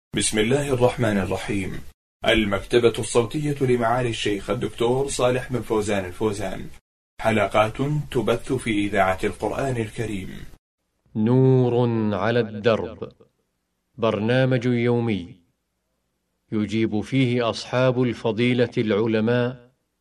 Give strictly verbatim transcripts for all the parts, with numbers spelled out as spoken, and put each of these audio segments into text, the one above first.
بسم الله الرحمن الرحيم. المكتبة الصوتية لمعالي الشيخ الدكتور صالح بن فوزان الفوزان، حلقات تبث في إذاعة القرآن الكريم. نور على الدرب، برنامج يومي يجيب فيه أصحاب الفضيلة العلماء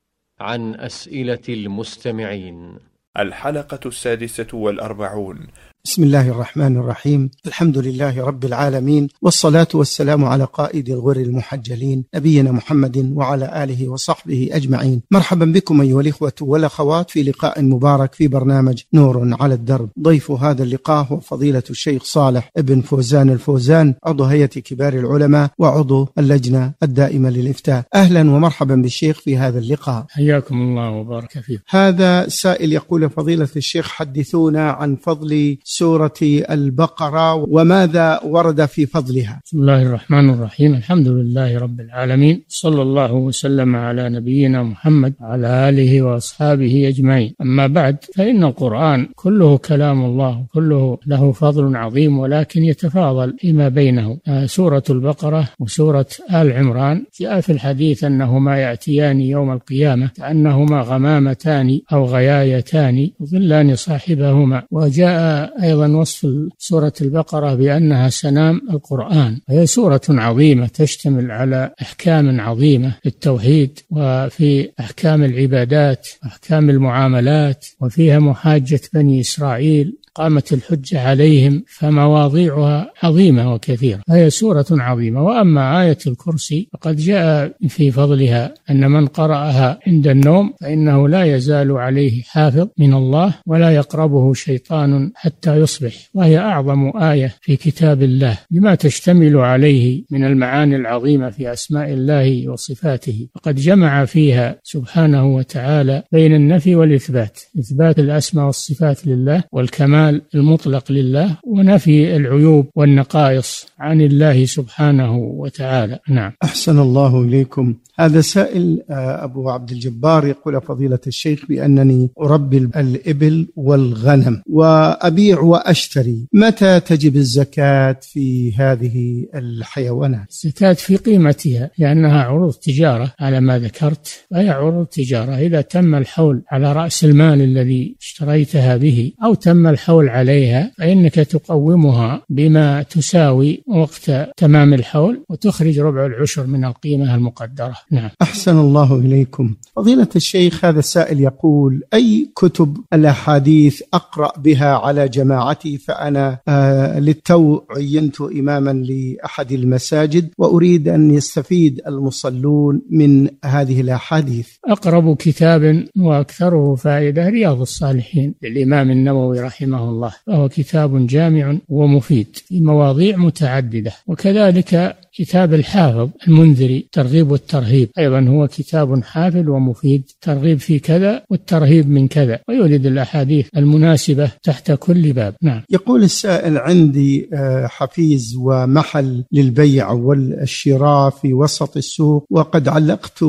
عن أسئلة المستمعين. الحلقة السادسة والأربعون. بسم الله الرحمن الرحيم. الحمد لله رب العالمين، والصلاة والسلام على قائد الغر المحجلين نبينا محمد وعلى آله وصحبه أجمعين. مرحبا بكم أيها الإخوة والأخوات في لقاء مبارك في برنامج نور على الدرب. ضيف هذا اللقاء هو فضيلة الشيخ صالح بن فوزان الفوزان، عضو هيئة كبار العلماء وعضو اللجنة الدائمة للإفتاء. أهلا ومرحبا بالشيخ في هذا اللقاء. حياكم الله وبارك فيكم. هذا سائل يقول: فضيلة الشيخ، حدثونا عن فضل سورة البقرة وماذا ورد في فضلها. بسم الله الرحمن الرحيم. الحمد لله رب العالمين، صلى الله وسلم على نبينا محمد وعلى آله وأصحابه أجمعين. أما بعد، فإن القرآن كله كلام الله، كله له فضل عظيم، ولكن يتفاضل فيما بينه. سورة البقرة وسورة آل عمران جاء في الحديث أنهما يأتيان يوم القيامة كأنهما غمامتان أو غيايتان يظلان صاحبهما. وجاء أيضا وصف سورة البقرة بأنها سنام القرآن، وهي سورة عظيمة تشتمل على أحكام عظيمة في التوحيد وفي أحكام العبادات وأحكام المعاملات، وفيها محاجة بني إسرائيل، قامت الحجة عليهم، فمواضيعها عظيمة وكثيرة، هي سورة عظيمة. وأما آية الكرسي فقد جاء في فضلها أن من قرأها عند النوم فإنه لا يزال عليه حافظ من الله ولا يقربه شيطان حتى يصبح، وهي أعظم آية في كتاب الله بما تشتمل عليه من المعاني العظيمة في أسماء الله وصفاته. فقد جمع فيها سبحانه وتعالى بين النفي والإثبات، إثبات الأسماء والصفات لله والكمال المطلق لله، ونفي العيوب والنقائص عن الله سبحانه وتعالى. نعم. أحسن الله إليكم. هذا سائل أبو عبد الجبار يقول: فضيلة الشيخ، بأنني أربي الإبل والغنم وأبيع وأشتري، متى تجب الزكاة في هذه الحيوانات؟ الزكاة في قيمتها، لأنها عروض تجارة على ما ذكرت، وهي عروض تجارة. إذا تم الحول على رأس المال الذي اشتريتها به أو تم الحول عليها فإنك تقومها بما تساوي وقت تمام الحول، وتخرج ربع العشر من القيمة المقدرة. نعم. أحسن الله إليكم. فضيلة الشيخ، هذا السائل يقول: أي كتب الأحاديث أقرأ بها على جماعتي؟ فأنا آه للتو عينت إماما لأحد المساجد وأريد أن يستفيد المصلون من هذه الأحاديث. أقرب كتاب وأكثره فائدة رياض الصالحين للإمام النووي رحمه الله، فهو كتاب جامع ومفيد في مواضيع متعددة. وكذلك كتاب الحافظ المنذري ترغيب والترهيب، أيضا هو كتاب حافل ومفيد، ترغيب في كذا والترهيب من كذا، ويورد الأحاديث المناسبة تحت كل باب. نعم. يقول السائل: عندي حفيز ومحل للبيع والشراء في وسط السوق، وقد علقت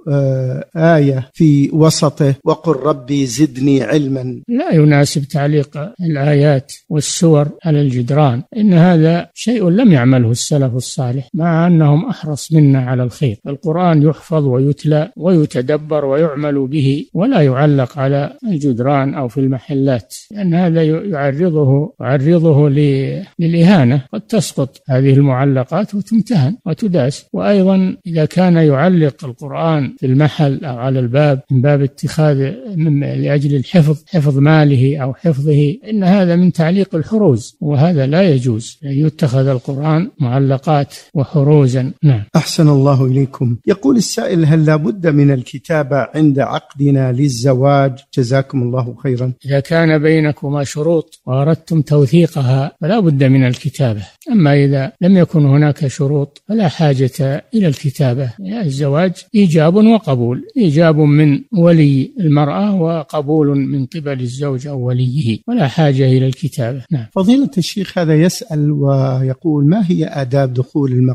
آية في وسطه: وقل ربي زدني علما. لا يناسب تعليق الآيات والسور على الجدران، إن هذا شيء لم يعمله السلف الصالح، مع أنهم أحرص منا على الخير. القرآن يحفظ ويتلى ويتدبر ويعمل به، ولا يعلق على الجدران أو في المحلات، لأن هذا يعرضه يعرضه للإهانة، قد تسقط هذه المعلقات وتمتهن وتداس. وأيضا إذا كان يعلق القرآن في المحل أو على الباب من باب اتخاذ من لأجل الحفظ، حفظ ماله أو حفظه، إن هذا من تعليق الحروز، وهذا لا يجوز، يتخذ القرآن معلقات وحروزا. نعم. أحسن الله إليكم. يقول السائل: هل لا بد من الكتابة عند عقدنا للزواج؟ جزاكم الله خيرا. إذا كان بينكما شروط وأردتم توثيقها فلا بد من الكتابة، أما إذا لم يكن هناك شروط فلا حاجة إلى الكتابة. الزواج إيجاب وقبول، إيجاب من ولي المرأة وقبول من قبل الزوج أو وليه، ولا حاجة إلى الكتابة. نعم. فضيلة الشيخ، هذا يسأل ويقول: ما هي آداب دخول المقام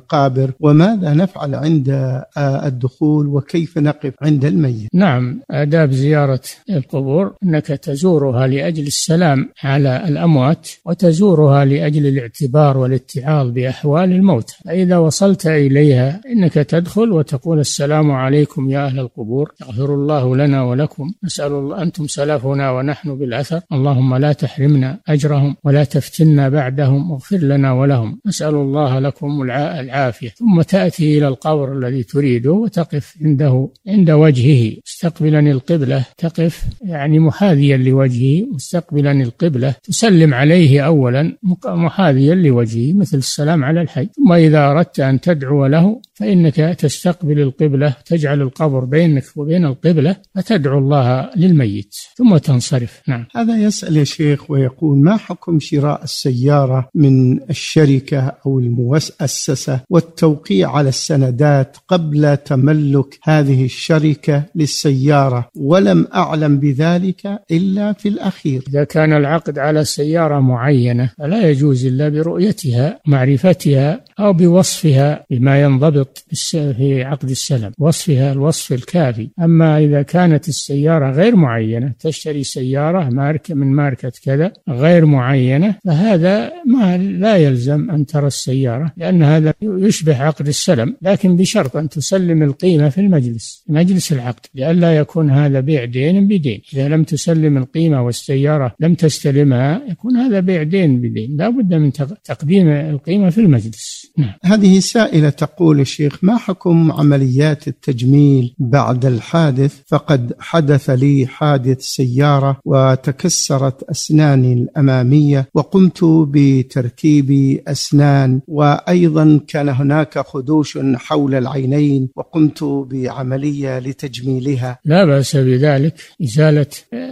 المقابر، وماذا نفعل عند الدخول وكيف نقف عند الميت؟ نعم، آداب زيارة القبور أنك تزورها لأجل السلام على الأموات، وتزورها لأجل الاعتبار والاتعاظ بأحوال الموتى. فإذا وصلت إليها إنك تدخل وتقول السلام عليكم يا أهل القبور، يغفر الله لنا ولكم، نسأل الله، أنتم سلفنا ونحن بالأثر، اللهم لا تحرمنا أجرهم ولا تفتنا بعدهم، واغفر لنا ولهم، نسأل الله لكم العافية. ثم تأتي إلى القبر الذي تريده وتقف عنده عند وجهه مستقبلا القبلة، تقف يعني محاذيا لوجهه مستقبلا القبلة، تسلم عليه أولا محاذيا لوجهه مثل السلام على الحي. ثم إذا أردت أن تدعو له فإنك تستقبل القبلة، تجعل القبر بينك وبين القبلة، فتدعو الله للميت ثم تنصرف. نعم. هذا يسأل يا شيخ ويقول: ما حكم شراء السيارة من الشركة أو المؤسسة والتوقيع على السندات قبل تملك هذه الشركة للسيارة، ولم أعلم بذلك إلا في الأخير؟ إذا كان العقد على سيارة معينة فلا يجوز إلا برؤيتها، معرفتها، أو بوصفها بما ينضبط في عقد السلم، وصفها الوصف الكافي. أما إذا كانت السيارة غير معينة، تشتري سيارة ماركة من ماركة كذا غير معينة، فهذا ما لا يلزم أن ترى السيارة، لأن هذا يشبه عقد السلم، لكن بشرط أن تسلم القيمة في المجلس مجلس العقد، لئلا يكون هذا بيع دين بدين. إذا لم تسلم القيمة والسيارة لم تستلمها يكون هذا بيع دين بدين، لا بد من تقديم القيمة في المجلس. نعم. هذه سائلة تقول: الشيخ، ما حكم عمليات التجميل بعد الحادث؟ فقد حدث لي حادث سيارة وتكسرت أسناني الأمامية، وقمت بتركيب أسنان، وأيضا كان هناك خدوش حول العينين، وقمت بعملية لتجميلها. لا بأس بذلك، إزالة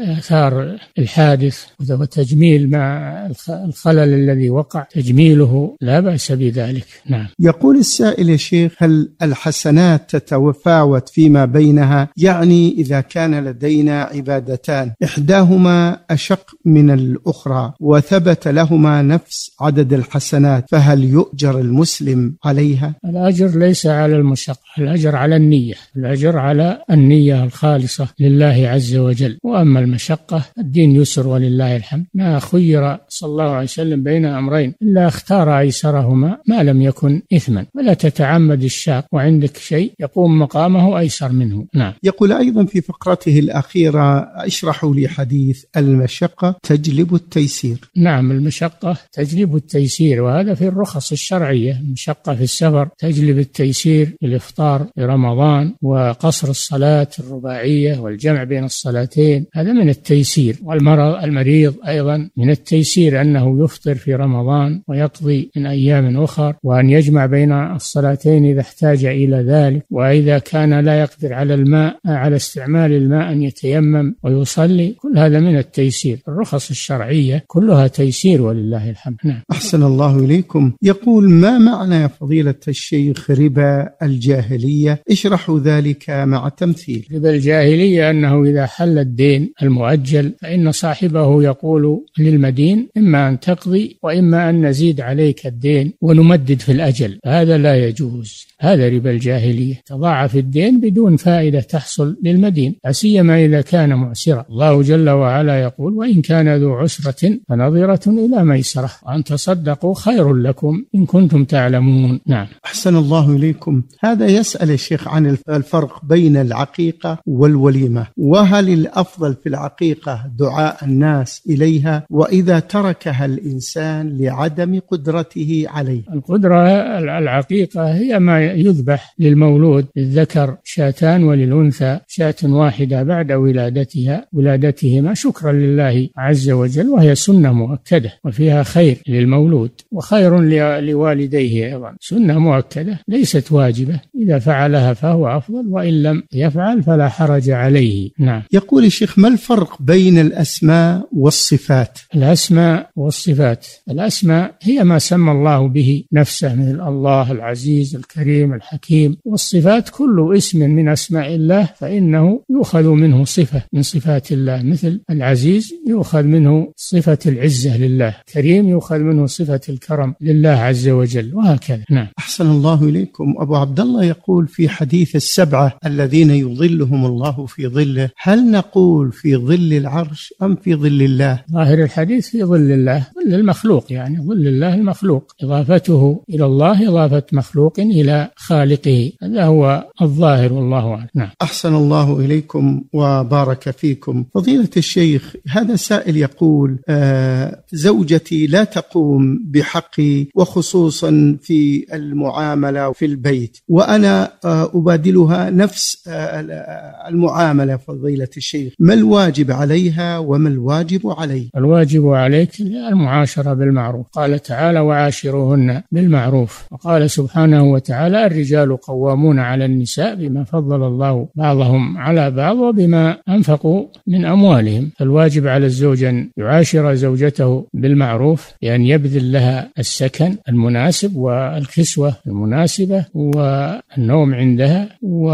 آثار الحادث وتجميل مع الخلل الذي وقع، تجميله لا بأس بذلك. نعم. يقول السائل: يا شيخ، هل الحسنات تتفاوت فيما بينها؟ يعني إذا كان لدينا عبادتان إحداهما أشق من الأخرى وثبت لهما نفس عدد الحسنات، فهل يؤجر المسلم عليها؟ الأجر ليس على المشقة، الأجر على النية، الأجر على النية الخالصة لله عز وجل. وأما المشقة الدين يسر ولله الحمد، ما خير صلى الله عليه وسلم بين أمرين إلا اختار أيسرهما ما لم يكن إثما، ولا تتعمد الشاق وعندك شيء يقوم مقامه أيسر منه. نعم. يقول أيضا في فقرته الأخيرة: اشرحوا لي حديث المشقة تجلب التيسير. نعم، المشقة تجلب التيسير، وهذا في الرخص الشرعية. المشقة في السفر تجلب التيسير، الإفطار في رمضان وقصر الصلاة الرباعية والجمع بين الصلاتين، هذا من التيسير. والمرض المريض أيضا من التيسير أنه يفطر في رمضان ويقضي من أيام أخر، وأن يجمع بين الصلاتين إذا احتاج إلى ذلك. وإذا كان لا يقدر على الماء على استعمال الماء أن يتيمم ويصلي، كل هذا من التيسير. الرخص الشرعية كلها تيسير ولله الحمد. نعم. أحسن الله إليكم. يقول: ما معنى يا فضيلة الشيخ ربا الجاهلية؟ اشرحوا ذلك مع تمثيل. ربا الجاهلية أنه إذا حل الدين المؤجل فإن صاحبه يقول للمدين: إما أن تقضي وإما أن نزيد عليك الدين ونمدد في الأجل. هذا لا يجوز، هذا ربا الجاهلية، تضاعف الدين بدون فائدة تحصل للمدين، لا سيما إذا كان معسرا. الله جل وعلا يقول: وإن كان ذو عسرة فنظرة إلى ميسرة وأن تصدقوا خير لكم إن كنتم تعلمون. نعم. أحسن الله إليكم. هذا يسأل الشيخ عن الفرق بين العقيقة والوليمة، وهل الأفضل في العقيقة دعاء الناس إليها، وإذا تركها الإنسان لعدم قدرته عليه؟ القدرة العقيقة هي ما يذبح للمولود، للذكر شاتان وللأنثى شاة واحدة بعد ولادتها ولادتهما شكرا لله عز وجل، وهي سنة مؤكدة وفيها خير للمولود وخير لوالديه أيضا، سنة مؤكدة ليست واجبة، إذا فعلها فهو أفضل، وإن لم يفعل فلا حرج عليه. نعم. يقول الشيخ: ما الفرق بين الأسماء والصفات؟ الأسماء والصفات، الأسماء هي ما سمى الله به نفسه نفسه، مثل الله العزيز الكريم الحكيم. والصفات كل اسم من أسماء الله فإنه يؤخذ منه صفة من صفات الله، مثل العزيز يؤخذ منه صفة العزة لله، كريم يؤخذ منه صفة الكرم لله عز وجل، وهكذا. نعم. أحسن الله إليكم. أبو عبد الله يقول في حديث السبعة الذين يظلهم الله في ظله، هل نقول في ظل العرش أم في ظل الله؟ ظاهر الحديث في ظل الله، ظل المخلوق، يعني ظل الله المخلوق، إضافته إلى الله إضافة مخلوق إلى خالقه، هذا هو الظاهر والله أعلم. نعم. أحسن الله إليكم وبارك فيكم. فضيلة الشيخ، هذا سائل يقول آه زوجتي لا تقوم بحقي، وخصوصا في المعاملة في البيت، وأنا آه أبادلها نفس آه المعاملة. فضيلة الشيخ، ما الواجب عليها وما الواجب علي؟ الواجب عليك المعاشرة بالمعروف، قال تعالى وعاشروهن بالمعروف، وقال سبحانه وتعالى الرجال قوامون على النساء بما فضل الله بعضهم على بعض وبما أنفقوا من أموالهم. فالواجب على الزوج أن يعاشر زوجته بالمعروف، بأن يبذل لها السكن المناسب والكسوة المناسبة والنوم عندها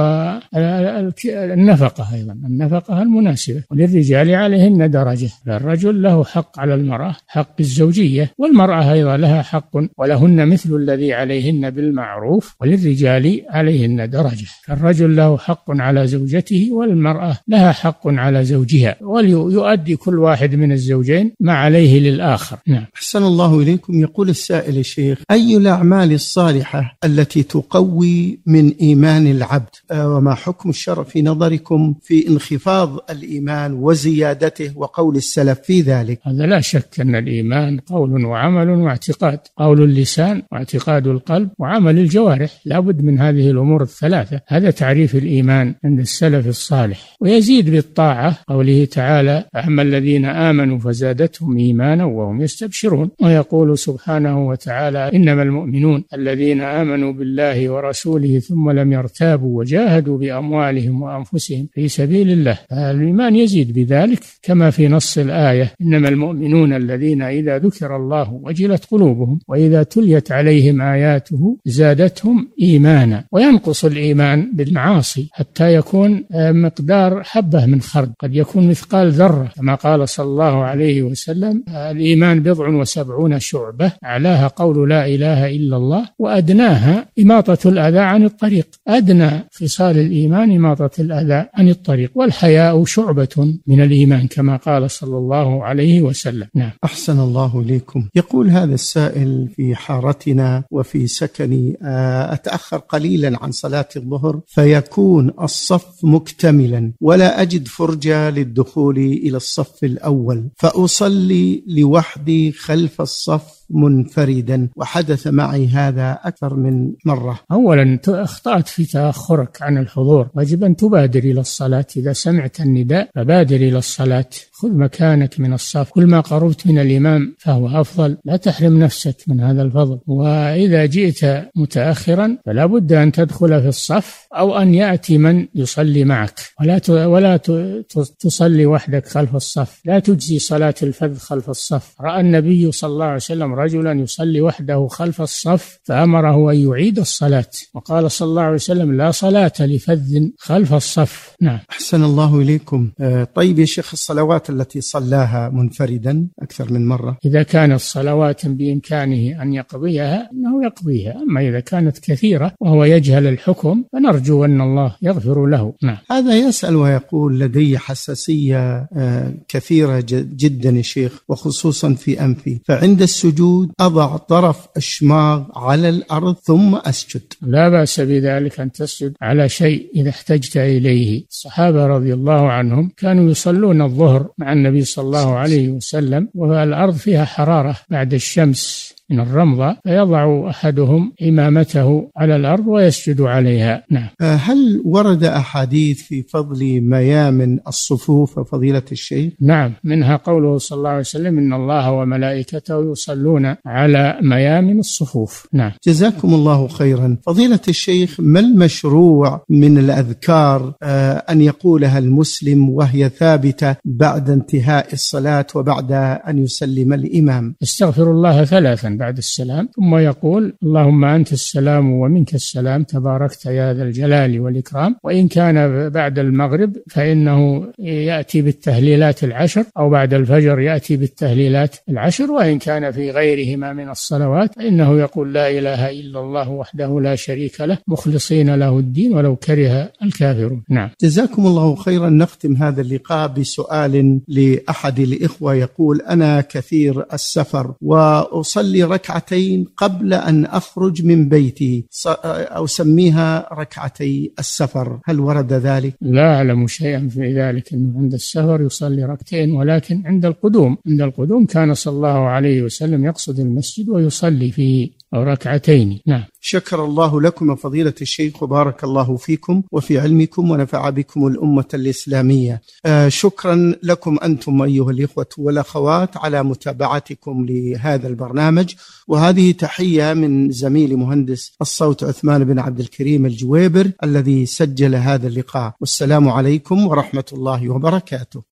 والنفقة أيضا النفقة المناسبة. وللرجال عليهن درجة، الرجل له حق على المرأة حق الزوجية، والمرأة أيضا لها حق ولهن مثل الذي عليهن بالمعروف، وللرجال عليهن درجة. فالرجل له حق على زوجته والمرأة لها حق على زوجها، وليؤدي كل واحد من الزوجين ما عليه للآخر. نعم. أحسن الله إليكم. يقول السائل الشيخ، أي الأعمال الصالحة التي تقوي من إيمان العبد، وما حكم الشرع في نظركم في انخفاض الإيمان وزيادته، وقول السلف في ذلك؟ هذا لا شك أن الإيمان قول وعمل واعتقاد، قول اللسان واعتقاد القلب وعمل الجوارح، لا بد من هذه الأمور الثلاثة. هذا تعريف الإيمان عند السلف الصالح. ويزيد بالطاعة، قوله تعالى أما الذين آمنوا فزادتهم إيمانا وهم يستبشرون. ويقول سبحانه وتعالى إنما المؤمنون الذين آمنوا بالله ورسوله ثم لم يرتابوا وجاهدوا بأموالهم وأنفسهم في سبيل الله. الإيمان يزيد بذلك كما في نص الآية إنما المؤمنون الذين إذا ذكر الله وجلت قلوبهم وإذا تليت عليهم آياته زادتهم إيمانا. وينقص الإيمان بالمعاصي حتى يكون مقدار حبة من خردل، قد يكون مثقال ذرة، كما قال صلى الله عليه وسلم الإيمان بضع وسبعون شعبة، أعلاها قول لا إله إلا الله وأدناها إماطة الأذى عن الطريق. أدنى خصال الإيمان إماطة الأذى عن الطريق. والحياء شعبة من الإيمان كما قال صلى الله عليه وسلم. نعم. أحسن الله إليكم. يقول هذا السائل في حارتنا وفي سكني أتأخر قليلا عن صلاة الظهر فيكون الصف مكتملا ولا أجد فرجة للدخول إلى الصف الأول، فأصلي لوحدي خلف الصف منفردا، وحدث معي هذا أكثر من مرة. أولا أخطأت في تأخرك عن الحضور، واجب أن تبادر إلى الصلاة. إذا سمعت النداء فبادر إلى الصلاة، خذ مكانك من الصف، كل ما قربت من الإمام فهو أفضل، لا تحرم نفسك من هذا الفضل. وإذا جئت متأخرا فلا بد أن تدخل في الصف أو أن يأتي من يصلي معك، ولا ولا تصلي وحدك خلف الصف، لا تجزي صلاة الفذ خلف الصف. رأى النبي صلى الله عليه وسلم رجلا يصلي وحده خلف الصف فأمره أن يعيد الصلاة، وقال صلى الله عليه وسلم لا صلاة لفذ خلف الصف. نعم. أحسن الله إليكم. طيب يا شيخ، الصلوات التي صلاها منفردا أكثر من مرة، إذا كانت صلوات بإمكانه أن يقضيها أنه يقضيها، أما إذا كانت كثيرة وهو يجهل الحكم فنرجو أن الله يغفر له. نعم. هذا يسأل ويقول لدي حساسية كثيرة جدا يا شيخ، وخصوصا في أنفي، فعند السجود أضع طرف أشماغ على الأرض ثم أسجد. لا بأس بذلك أن تسجد على شيء إذا احتجت إليه. الصحابة رضي الله عنهم كانوا يصلون الظهر مع النبي صلى الله عليه وسلم والأرض فيها حرارة بعد الشمس من الرمضة، فيضع أحدهم إمامته على الأرض ويسجد عليها. نعم. هل ورد أحاديث في فضل ميامن الصفوف فضيلة الشيخ؟ نعم، منها قوله صلى الله عليه وسلم إن الله وملائكته يصلون على ميامن الصفوف. نعم. جزاكم الله خيرا. فضيلة الشيخ، ما المشروع من الأذكار أن يقولها المسلم وهي ثابتة بعد انتهاء الصلاة وبعد أن يسلم الإمام؟ استغفر الله ثلاثا بعد السلام، ثم يقول اللهم أنت السلام ومنك السلام تباركت يا ذا الجلال والإكرام. وإن كان بعد المغرب فإنه يأتي بالتهليلات العشر، أو بعد الفجر يأتي بالتهليلات العشر. وإن كان في غيرهما من الصلوات فإنه يقول لا إله إلا الله وحده لا شريك له مخلصين له الدين ولو كره الكافرون. نعم. جزاكم الله خيرا. نختم هذا اللقاء بسؤال لأحد الإخوة يقول أنا كثير السفر وأصلي ركعتين قبل أن أخرج من بيتي، أو سميها ركعتي السفر، هل ورد ذلك؟ لا أعلم شيئا في ذلك، أنه عند السفر يصلي ركعتين، ولكن عند القدوم عند القدوم كان صلى الله عليه وسلم يقصد المسجد ويصلي فيه ركعتين. نعم. شكر الله لكم فضيلة الشيخ وبارك الله فيكم وفي علمكم ونفع بكم الأمة الإسلامية. آه شكرا لكم أنتم أيها الإخوة والأخوات على متابعتكم لهذا البرنامج، وهذه تحية من زميل مهندس الصوت عثمان بن عبد الكريم الجويبر الذي سجل هذا اللقاء، والسلام عليكم ورحمة الله وبركاته.